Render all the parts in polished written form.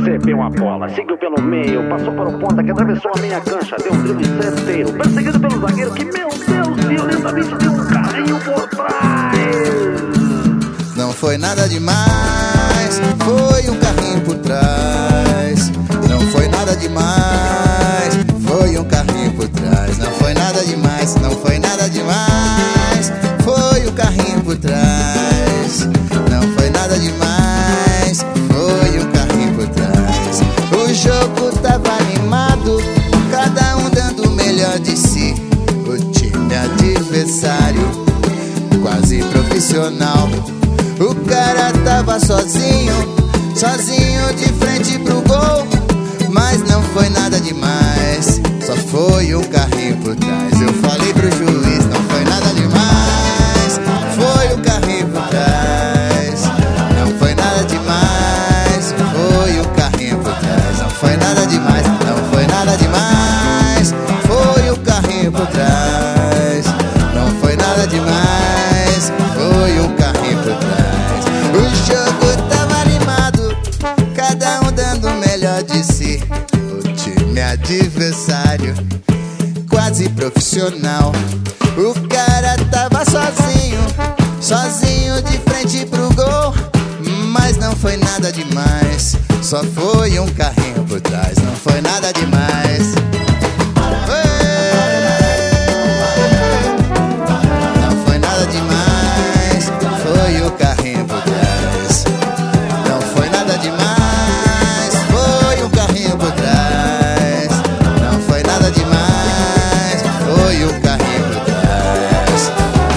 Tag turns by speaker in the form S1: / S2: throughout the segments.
S1: recebeu a bola, seguiu pelo meio, passou para o ponta que atravessou a meia cancha, deu um drible certeiro, perseguido pelo zagueiro que, meu Deus, violentamente deu um carrinho por trás.
S2: Não foi nada demais, foi um carrinho por trás. Não foi nada demais, foi um carrinho por trás. Não foi nada demais, não foi nada demais, foi um carrinho por trás. Não foi nada demais, foi um carrinho por trás. O jogo tava animado, cada um dando o melhor de si. O time adversário quase profissional. O cara tava sozinho, sozinho de frente pro gol. Mas não foi nada demais, só foi um carrinho por trás. Eu falei pro juiz, não foi nada demais, foi um carrinho por trás. Não foi nada demais, foi um carrinho por trás. Não foi nada demais, não foi nada demais, foi um carrinho por trás. Não foi nada demais, foi um carrinho por trás. O jogo tava animado, cada um dando o melhor de si. O time adversário quase profissional. O cara tava sozinho, sozinho de frente pro gol. Mas não foi nada demais, só foi um carrinho por trás. Não foi nada demais. Não foi nada demais, foi o carrinho por trás. Não foi nada demais, foi um carrinho por trás. Não foi nada demais, foi um carrinho por trás.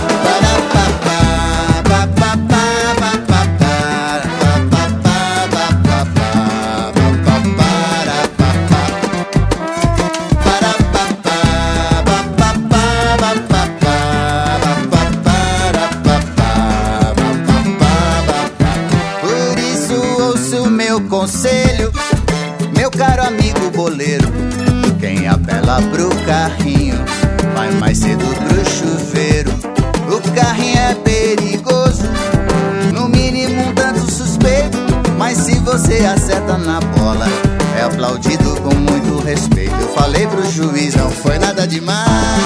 S2: Por isso ouça o meu conselho, meu caro amigo boleiro. Quem apela pro carrinho vai mais cedo pro chuveiro. O carrinho é perigoso, no mínimo um tanto suspeito. Mas se você acerta na bola, é aplaudido com muito respeito. Eu falei pro juiz, não foi nada demais,